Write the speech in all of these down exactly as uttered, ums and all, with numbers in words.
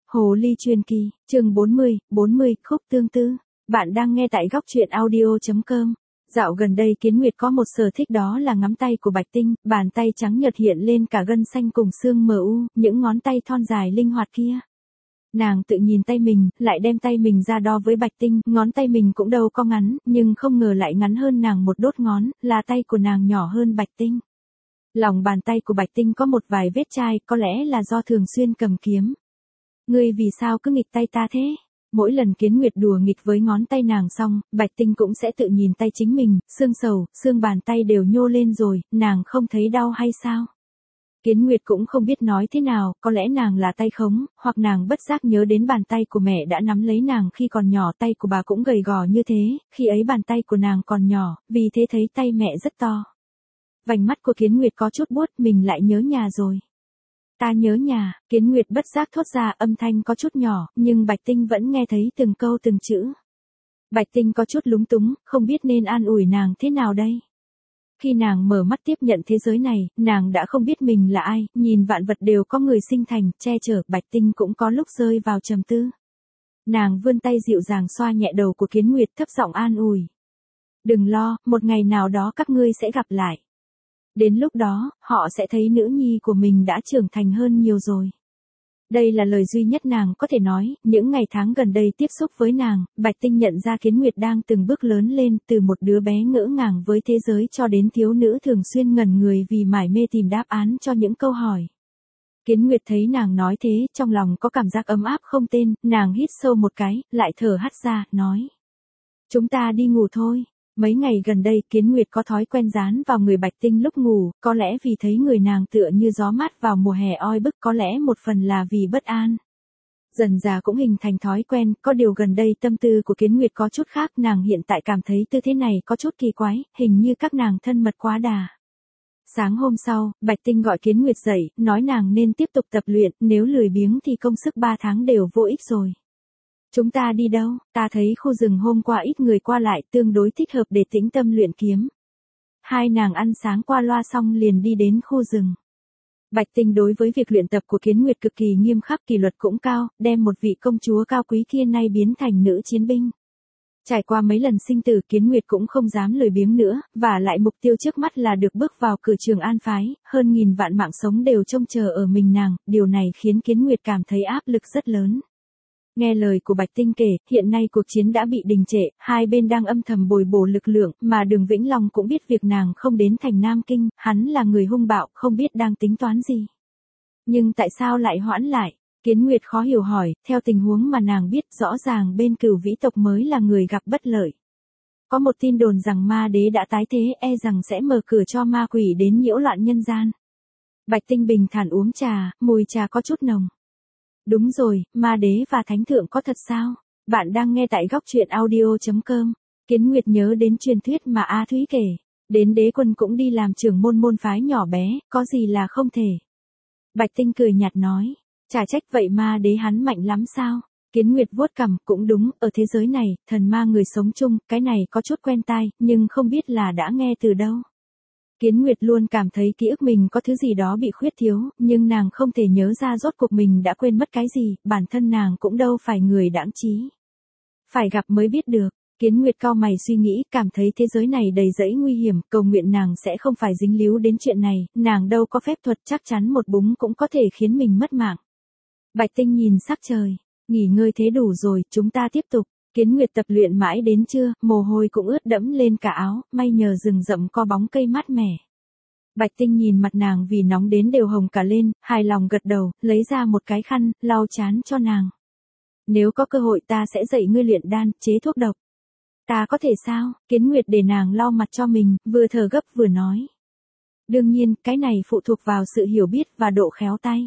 Hồ ly truyền kỳ, chương bốn mươi, bốn mươi, khúc tương tư. Bạn đang nghe tại góc truyện audio chấm com. Dạo gần đây Kiến Nguyệt có một sở thích, đó là ngắm tay của Bạch Tinh, bàn tay trắng nhợt hiện lên cả gân xanh cùng xương mờ u, những ngón tay thon dài linh hoạt kia. Nàng tự nhìn tay mình, lại đem tay mình ra đo với Bạch Tinh, ngón tay mình cũng đâu có ngắn, nhưng không ngờ lại ngắn hơn nàng một đốt ngón, là tay của nàng nhỏ hơn Bạch Tinh. Lòng bàn tay của Bạch Tinh có một vài vết chai, có lẽ là do thường xuyên cầm kiếm. Ngươi vì sao cứ nghịch tay ta thế? Mỗi lần Kiến Nguyệt đùa nghịch với ngón tay nàng xong, Bạch Tinh cũng sẽ tự nhìn tay chính mình, xương sầu, xương bàn tay đều nhô lên rồi, nàng không thấy đau hay sao? Kiến Nguyệt cũng không biết nói thế nào, có lẽ nàng là tay khống, hoặc nàng bất giác nhớ đến bàn tay của mẹ đã nắm lấy nàng khi còn nhỏ, tay của bà cũng gầy gò như thế, khi ấy bàn tay của nàng còn nhỏ, vì thế thấy tay mẹ rất to. Vành mắt của Kiến Nguyệt có chút buốt, mình lại nhớ nhà rồi. Ta nhớ nhà, Kiến Nguyệt bất giác thốt ra, âm thanh có chút nhỏ, nhưng Bạch Tinh vẫn nghe thấy từng câu từng chữ. Bạch Tinh có chút lúng túng, không biết nên an ủi nàng thế nào đây. Khi nàng mở mắt tiếp nhận thế giới này, nàng đã không biết mình là ai, nhìn vạn vật đều có người sinh thành, che chở, Bạch Tinh cũng có lúc rơi vào trầm tư. Nàng vươn tay dịu dàng xoa nhẹ đầu của Kiến Nguyệt, thấp giọng an ủi. Đừng lo, một ngày nào đó các ngươi sẽ gặp lại. Đến lúc đó, họ sẽ thấy nữ nhi của mình đã trưởng thành hơn nhiều rồi. Đây là lời duy nhất nàng có thể nói, những ngày tháng gần đây tiếp xúc với nàng, Bạch Tinh nhận ra Kiến Nguyệt đang từng bước lớn lên, từ một đứa bé ngỡ ngàng với thế giới cho đến thiếu nữ thường xuyên ngẩn người vì mải mê tìm đáp án cho những câu hỏi. Kiến Nguyệt thấy nàng nói thế, trong lòng có cảm giác ấm áp không tên, nàng hít sâu một cái, lại thở hắt ra, nói. Chúng ta đi ngủ thôi. Mấy ngày gần đây Kiến Nguyệt có thói quen dán vào người Bạch Tinh lúc ngủ, có lẽ vì thấy người nàng tựa như gió mát vào mùa hè oi bức, có lẽ một phần là vì bất an. Dần dà cũng hình thành thói quen, có điều gần đây tâm tư của Kiến Nguyệt có chút khác, nàng hiện tại cảm thấy tư thế này có chút kỳ quái, hình như các nàng thân mật quá đà. Sáng hôm sau, Bạch Tinh gọi Kiến Nguyệt dậy, nói nàng nên tiếp tục tập luyện, nếu lười biếng thì công sức ba tháng đều vô ích rồi. Chúng ta đi đâu? Ta thấy khu rừng hôm qua ít người qua lại, tương đối thích hợp để tĩnh tâm luyện kiếm. Hai nàng ăn sáng qua loa xong liền đi đến khu rừng. Bạch Tinh đối với việc luyện tập của Kiến Nguyệt cực kỳ nghiêm khắc, kỷ luật cũng cao, đem một vị công chúa cao quý kia nay biến thành nữ chiến binh. Trải qua mấy lần sinh tử, Kiến Nguyệt cũng không dám lười biếng nữa, và lại mục tiêu trước mắt là được bước vào cử Trường An phái, hơn nghìn vạn mạng sống đều trông chờ ở mình nàng, điều này khiến Kiến Nguyệt cảm thấy áp lực rất lớn. Nghe lời của Bạch Tinh kể, hiện nay cuộc chiến đã bị đình trệ, hai bên đang âm thầm bồi bổ lực lượng, mà Đường Vĩnh Long cũng biết việc nàng không đến thành Nam Kinh, hắn là người hung bạo, không biết đang tính toán gì. Nhưng tại sao lại hoãn lại? Kiến Nguyệt khó hiểu hỏi, theo tình huống mà nàng biết, rõ ràng bên Cửu Vĩ tộc mới là người gặp bất lợi. Có một tin đồn rằng ma đế đã tái thế, e rằng sẽ mở cửa cho ma quỷ đến nhiễu loạn nhân gian. Bạch Tinh bình thản uống trà, mùi trà có chút nồng. Đúng rồi, ma đế và thánh thượng có thật sao? Bạn đang nghe tại góc truyện audio chấm com. Kiến Nguyệt nhớ đến truyền thuyết mà A Thúy kể. Đến đế quân cũng đi làm trưởng môn môn phái nhỏ bé, có gì là không thể. Bạch Tinh cười nhạt nói. Chả trách vậy, ma đế hắn mạnh lắm sao? Kiến Nguyệt vuốt cằm, cũng đúng, ở thế giới này, thần ma người sống chung, cái này có chút quen tai, nhưng không biết là đã nghe từ đâu. Kiến Nguyệt luôn cảm thấy ký ức mình có thứ gì đó bị khuyết thiếu, nhưng nàng không thể nhớ ra rốt cuộc mình đã quên mất cái gì, bản thân nàng cũng đâu phải người đãng trí. Phải gặp mới biết được. Kiến Nguyệt cau mày suy nghĩ, cảm thấy thế giới này đầy rẫy nguy hiểm, cầu nguyện nàng sẽ không phải dính líu đến chuyện này, nàng đâu có phép thuật, chắc chắn một búng cũng có thể khiến mình mất mạng. Bạch Tinh nhìn sắc trời, nghỉ ngơi thế đủ rồi, chúng ta tiếp tục. Kiến Nguyệt tập luyện mãi đến trưa, mồ hôi cũng ướt đẫm lên cả áo, may nhờ rừng rậm có bóng cây mát mẻ. Bạch Tinh nhìn mặt nàng vì nóng đến đều hồng cả lên, hài lòng gật đầu, lấy ra một cái khăn, lau trán cho nàng. Nếu có cơ hội ta sẽ dạy ngươi luyện đan, chế thuốc độc. Ta có thể sao? Kiến Nguyệt để nàng lau mặt cho mình, vừa thở gấp vừa nói. Đương nhiên, cái này phụ thuộc vào sự hiểu biết và độ khéo tay.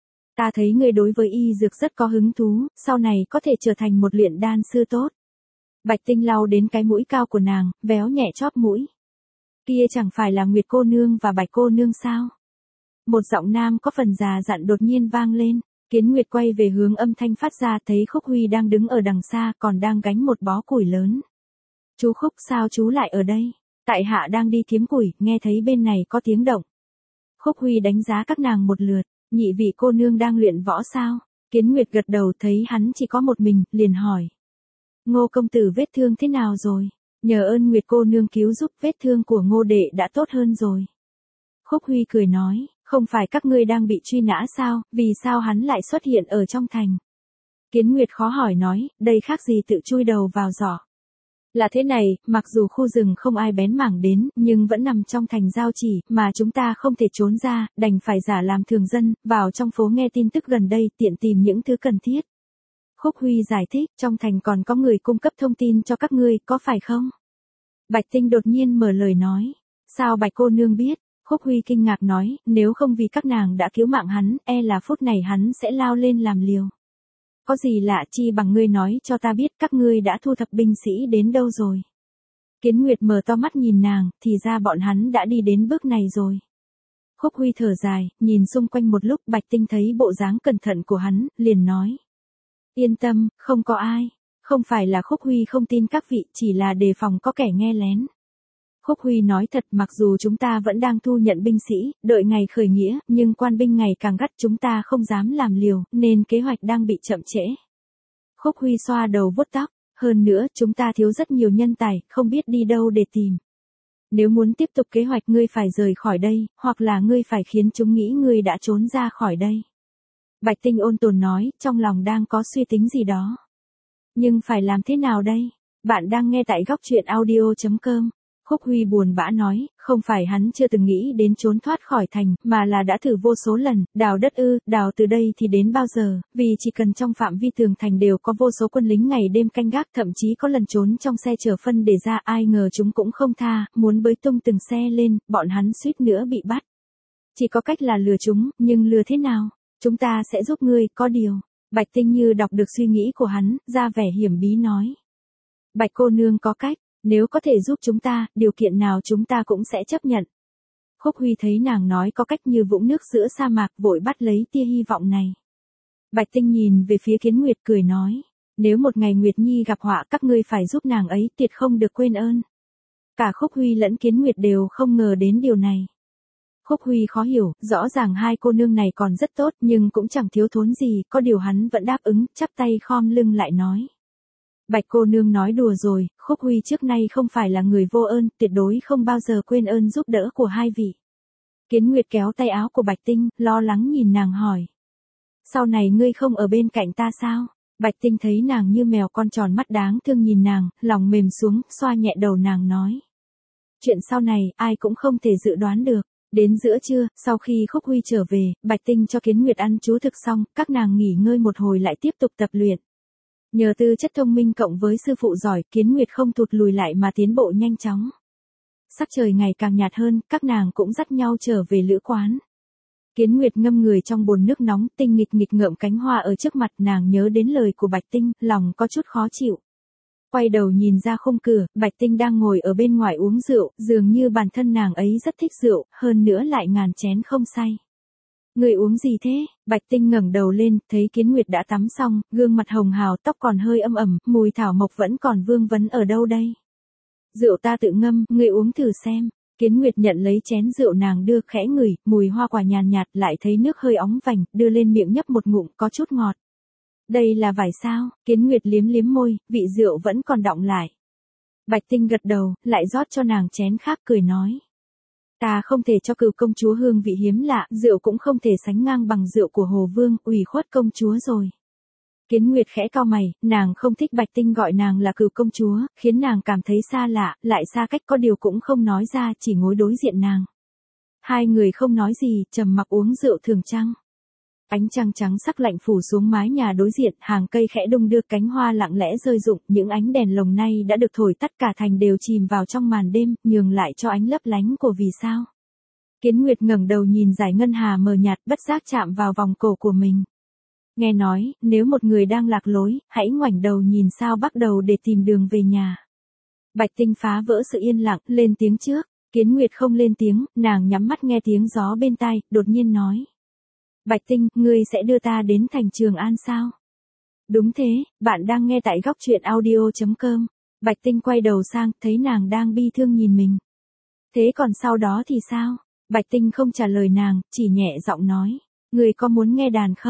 Ta thấy ngươi đối với y dược rất có hứng thú, sau này có thể trở thành một luyện đan sư tốt. Bạch Tinh lau đến cái mũi cao của nàng, véo nhẹ chóp mũi. Kia chẳng phải là Nguyệt cô nương và Bạch cô nương sao? Một giọng nam có phần già dặn đột nhiên vang lên. Kiến Nguyệt quay về hướng âm thanh phát ra, thấy Khúc Huy đang đứng ở đằng xa, còn đang gánh một bó củi lớn. Chú Khúc, sao chú lại ở đây? Tại hạ đang đi thiếm củi, nghe thấy bên này có tiếng động. Khúc Huy đánh giá các nàng một lượt. Nhị vị cô nương đang luyện võ sao? Kiến Nguyệt gật đầu thấy hắn chỉ có một mình, liền hỏi. Ngô công tử vết thương thế nào rồi? Nhờ ơn Nguyệt cô nương cứu giúp, vết thương của Ngô đệ đã tốt hơn rồi. Khúc Huy cười nói, không phải các ngươi đang bị truy nã sao, vì sao hắn lại xuất hiện ở trong thành? Kiến Nguyệt khó hỏi nói, đây khác gì tự chui đầu vào giỏ. Là thế này, mặc dù khu rừng không ai bén mảng đến, nhưng vẫn nằm trong thành giao chỉ, mà chúng ta không thể trốn ra, đành phải giả làm thường dân, vào trong phố nghe tin tức gần đây, tiện tìm những thứ cần thiết. Khúc Huy giải thích, trong thành còn có người cung cấp thông tin cho các ngươi, có phải không? Bạch Tinh đột nhiên mở lời nói. Sao Bạch cô nương biết? Khúc Huy kinh ngạc nói, nếu không vì các nàng đã cứu mạng hắn, e là phút này hắn sẽ lao lên làm liều. Có gì lạ chi bằng ngươi nói cho ta biết các ngươi đã thu thập binh sĩ đến đâu rồi. Kiến Nguyệt mở to mắt nhìn nàng, thì ra bọn hắn đã đi đến bước này rồi. Khúc Huy thở dài, nhìn xung quanh một lúc, Bạch Tinh thấy bộ dáng cẩn thận của hắn, liền nói. Yên tâm, không có ai. Không phải là Khúc Huy không tin các vị, chỉ là đề phòng có kẻ nghe lén. Khúc Huy nói thật, mặc dù chúng ta vẫn đang thu nhận binh sĩ, đợi ngày khởi nghĩa, nhưng quan binh ngày càng gắt, chúng ta không dám làm liều, nên kế hoạch đang bị chậm trễ. Khúc Huy xoa đầu vuốt tóc, hơn nữa, chúng ta thiếu rất nhiều nhân tài, không biết đi đâu để tìm. Nếu muốn tiếp tục kế hoạch ngươi phải rời khỏi đây, hoặc là ngươi phải khiến chúng nghĩ ngươi đã trốn ra khỏi đây. Bạch Tinh ôn tồn nói, trong lòng đang có suy tính gì đó. Nhưng phải làm thế nào đây? Bạn đang nghe tại góc truyện audio chấm com. Khúc Huy buồn bã nói, không phải hắn chưa từng nghĩ đến trốn thoát khỏi thành, mà là đã thử vô số lần, đào đất ư, đào từ đây thì đến bao giờ, vì chỉ cần trong phạm vi tường thành đều có vô số quân lính ngày đêm canh gác, thậm chí có lần trốn trong xe chở phân để ra, ai ngờ chúng cũng không tha, muốn bới tung từng xe lên, bọn hắn suýt nữa bị bắt. Chỉ có cách là lừa chúng, nhưng lừa thế nào? Chúng ta sẽ giúp ngươi, có điều. Bạch Tinh như đọc được suy nghĩ của hắn, ra vẻ hiểm bí nói. Bạch cô nương có cách. Nếu có thể giúp chúng ta, điều kiện nào chúng ta cũng sẽ chấp nhận. Khúc Huy thấy nàng nói có cách như vũng nước giữa sa mạc, vội bắt lấy tia hy vọng này. Bạch Tinh nhìn về phía Kiến Nguyệt cười nói. Nếu một ngày Nguyệt Nhi gặp họa, các ngươi phải giúp nàng ấy, tuyệt không được quên ơn. Cả Khúc Huy lẫn Kiến Nguyệt đều không ngờ đến điều này. Khúc Huy khó hiểu, rõ ràng hai cô nương này còn rất tốt, nhưng cũng chẳng thiếu thốn gì, có điều hắn vẫn đáp ứng, chắp tay khom lưng lại nói. Bạch cô nương nói đùa rồi, Khúc Huy trước nay không phải là người vô ơn, tuyệt đối không bao giờ quên ơn giúp đỡ của hai vị. Kiến Nguyệt kéo tay áo của Bạch Tinh, lo lắng nhìn nàng hỏi. Sau này ngươi không ở bên cạnh ta sao? Bạch Tinh thấy nàng như mèo con tròn mắt đáng thương nhìn nàng, lòng mềm xuống, xoa nhẹ đầu nàng nói. Chuyện sau này, ai cũng không thể dự đoán được. Đến giữa trưa, sau khi Khúc Huy trở về, Bạch Tinh cho Kiến Nguyệt ăn chú thực xong, các nàng nghỉ ngơi một hồi lại tiếp tục tập luyện. Nhờ tư chất thông minh cộng với sư phụ giỏi, Kiến Nguyệt không thụt lùi lại mà tiến bộ nhanh chóng. Sắc trời ngày càng nhạt hơn, các nàng cũng dắt nhau trở về lữ quán. Kiến Nguyệt ngâm người trong bồn nước nóng, Tinh nghịch nghịch ngợm cánh hoa ở trước mặt, nàng nhớ đến lời của Bạch Tinh, lòng có chút khó chịu. Quay đầu nhìn ra khung cửa, Bạch Tinh đang ngồi ở bên ngoài uống rượu, dường như bản thân nàng ấy rất thích rượu, hơn nữa lại ngàn chén không say. Người uống gì thế? Bạch Tinh ngẩng đầu lên, thấy Kiến Nguyệt đã tắm xong, gương mặt hồng hào, tóc còn hơi âm ẩm, mùi thảo mộc vẫn còn vương vấn ở đâu đây? Rượu ta tự ngâm, người uống thử xem. Kiến Nguyệt nhận lấy chén rượu nàng đưa, khẽ ngửi, mùi hoa quả nhàn nhạt, lại thấy nước hơi óng vành, đưa lên miệng nhấp một ngụm, có chút ngọt. Đây là vải sao? Kiến Nguyệt liếm liếm môi, vị rượu vẫn còn đọng lại. Bạch Tinh gật đầu, lại rót cho nàng chén khác cười nói. Ta không thể cho Cửu công chúa hương vị hiếm lạ, rượu cũng không thể sánh ngang bằng rượu của Hồ Vương, ủy khuất công chúa rồi. Kiến Nguyệt khẽ cau mày, nàng không thích Bạch Tinh gọi nàng là Cửu công chúa, khiến nàng cảm thấy xa lạ, lại xa cách, có điều cũng không nói ra, chỉ ngồi đối diện nàng. Hai người không nói gì, trầm mặc uống rượu thường trăng. Ánh trăng trắng sắc lạnh phủ xuống mái nhà đối diện, hàng cây khẽ đung đưa, cánh hoa lặng lẽ rơi rụng, những ánh đèn lồng nay đã được thổi tắt, cả thành đều chìm vào trong màn đêm, nhường lại cho ánh lấp lánh của vì sao. Kiến Nguyệt ngẩng đầu nhìn dải ngân hà mờ nhạt, bất giác chạm vào vòng cổ của mình. Nghe nói, nếu một người đang lạc lối, hãy ngoảnh đầu nhìn sao bắc đầu để tìm đường về nhà. Bạch Tinh phá vỡ sự yên lặng, lên tiếng trước. Kiến Nguyệt không lên tiếng, nàng nhắm mắt nghe tiếng gió bên tai, đột nhiên nói. Bạch Tinh, ngươi sẽ đưa ta đến thành Trường An sao? Đúng thế, bạn đang nghe tại góc truyện audio chấm com. Bạch Tinh quay đầu sang, thấy nàng đang bi thương nhìn mình. Thế còn sau đó thì sao? Bạch Tinh không trả lời nàng, chỉ nhẹ giọng nói. Ngươi có muốn nghe đàn không?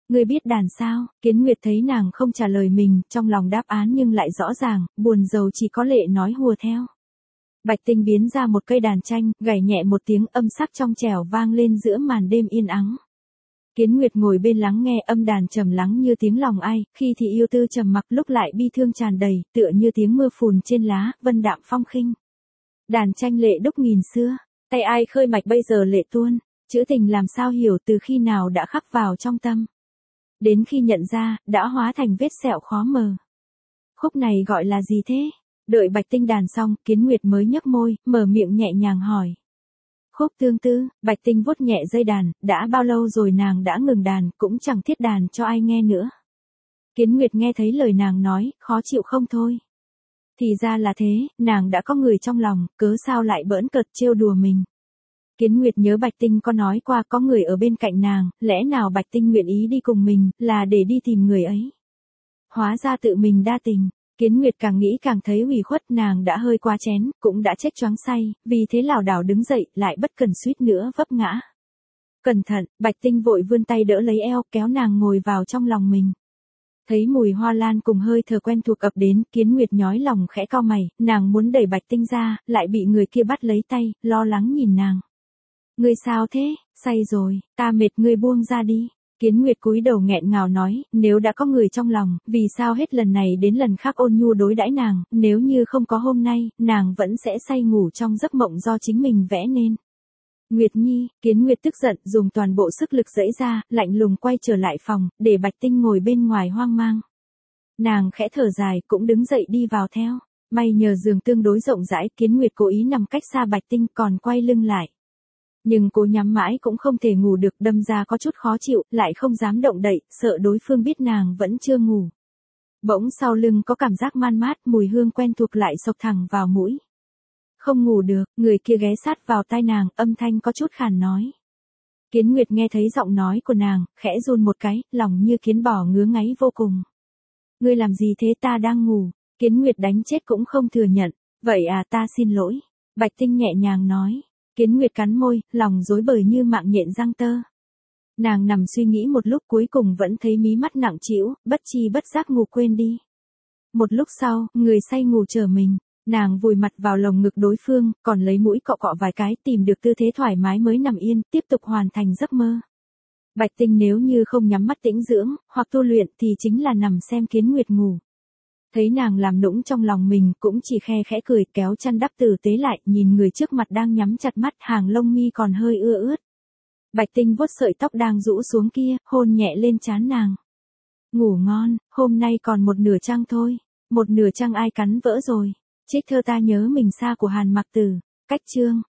Ngươi biết đàn sao? Kiến Nguyệt thấy nàng không trả lời mình, trong lòng đáp án nhưng lại rõ ràng, buồn rầu chỉ có lệ nói hùa theo. Bạch Tinh biến ra một cây đàn tranh, gảy nhẹ một tiếng âm sắc trong trẻo vang lên giữa màn đêm yên ắng. Kiến Nguyệt ngồi bên lắng nghe âm đàn trầm lắng như tiếng lòng ai, khi thì yêu tư trầm mặc lúc lại bi thương tràn đầy, tựa như tiếng mưa phùn trên lá, vân đạm phong khinh. Đàn tranh lệ đúc nghìn xưa, tay ai khơi mạch bây giờ lệ tuôn, chữ tình làm sao hiểu từ khi nào đã khắc vào trong tâm. Đến khi nhận ra, đã hóa thành vết sẹo khó mờ. Khúc này gọi là gì thế? Đợi Bạch Tinh đàn xong, Kiến Nguyệt mới nhếch môi, mở miệng nhẹ nhàng hỏi. Khúc tương tư. Bạch Tinh vuốt nhẹ dây đàn, đã bao lâu rồi nàng đã ngừng đàn, cũng chẳng thiết đàn cho ai nghe nữa. Kiến Nguyệt nghe thấy lời nàng nói, khó chịu không thôi. Thì ra là thế, nàng đã có người trong lòng, cớ sao lại bỡn cợt trêu đùa mình. Kiến Nguyệt nhớ Bạch Tinh có nói qua có người ở bên cạnh nàng, lẽ nào Bạch Tinh nguyện ý đi cùng mình, là để đi tìm người ấy. Hóa ra tự mình đa tình. Kiến Nguyệt càng nghĩ càng thấy ủy khuất, nàng đã hơi quá chén, cũng đã chết choáng say, vì thế lảo đảo đứng dậy, lại bất cần suýt nữa vấp ngã. Cẩn thận, Bạch Tinh vội vươn tay đỡ lấy eo, kéo nàng ngồi vào trong lòng mình. Thấy mùi hoa lan cùng hơi thở quen thuộc ập đến, Kiến Nguyệt nhói lòng khẽ cau mày, nàng muốn đẩy Bạch Tinh ra, lại bị người kia bắt lấy tay, lo lắng nhìn nàng. Ngươi sao thế, say rồi, ta mệt, ngươi buông ra đi. Kiến Nguyệt cúi đầu nghẹn ngào nói, nếu đã có người trong lòng, vì sao hết lần này đến lần khác ôn nhu đối đãi nàng, nếu như không có hôm nay, nàng vẫn sẽ say ngủ trong giấc mộng do chính mình vẽ nên. Nguyệt Nhi. Kiến Nguyệt tức giận, dùng toàn bộ sức lực giãy ra, lạnh lùng quay trở lại phòng, để Bạch Tinh ngồi bên ngoài hoang mang. Nàng khẽ thở dài, cũng đứng dậy đi vào theo. May nhờ giường tương đối rộng rãi, Kiến Nguyệt cố ý nằm cách xa Bạch Tinh, còn quay lưng lại. Nhưng cô nhắm mãi cũng không thể ngủ được, đâm ra có chút khó chịu, lại không dám động đậy, sợ đối phương biết nàng vẫn chưa ngủ. Bỗng sau lưng có cảm giác man mát, mùi hương quen thuộc lại xộc thẳng vào mũi. Không ngủ được, người kia ghé sát vào tai nàng, âm thanh có chút khàn nói. Kiến Nguyệt nghe thấy giọng nói của nàng, khẽ run một cái, lòng như kiến bò ngứa ngáy vô cùng. Ngươi làm gì thế, ta đang ngủ. Kiến Nguyệt đánh chết cũng không thừa nhận. Vậy à, ta xin lỗi. Bạch Tinh nhẹ nhàng nói. Kiến Nguyệt cắn môi, lòng rối bời như mạng nhện răng tơ. Nàng nằm suy nghĩ một lúc, cuối cùng vẫn thấy mí mắt nặng trĩu, bất chi bất giác ngủ quên đi. Một lúc sau, người say ngủ chờ mình, nàng vùi mặt vào lồng ngực đối phương, còn lấy mũi cọ cọ vài cái, tìm được tư thế thoải mái mới nằm yên, tiếp tục hoàn thành giấc mơ. Bạch Tinh nếu như không nhắm mắt tĩnh dưỡng, hoặc tu luyện thì chính là nằm xem Kiến Nguyệt ngủ. Thấy nàng làm nũng trong lòng mình, cũng chỉ khe khẽ cười, kéo chăn đắp tử tế lại, nhìn người trước mặt đang nhắm chặt mắt, hàng lông mi còn hơi ưa ướt. Bạch Tinh vuốt sợi tóc đang rũ xuống kia, hôn nhẹ lên trán nàng. Ngủ ngon, hôm nay còn một nửa trăng thôi. Một nửa trăng ai cắn vỡ rồi. Trích thơ ta nhớ mình xa của Hàn Mặc Tử. Cách chương.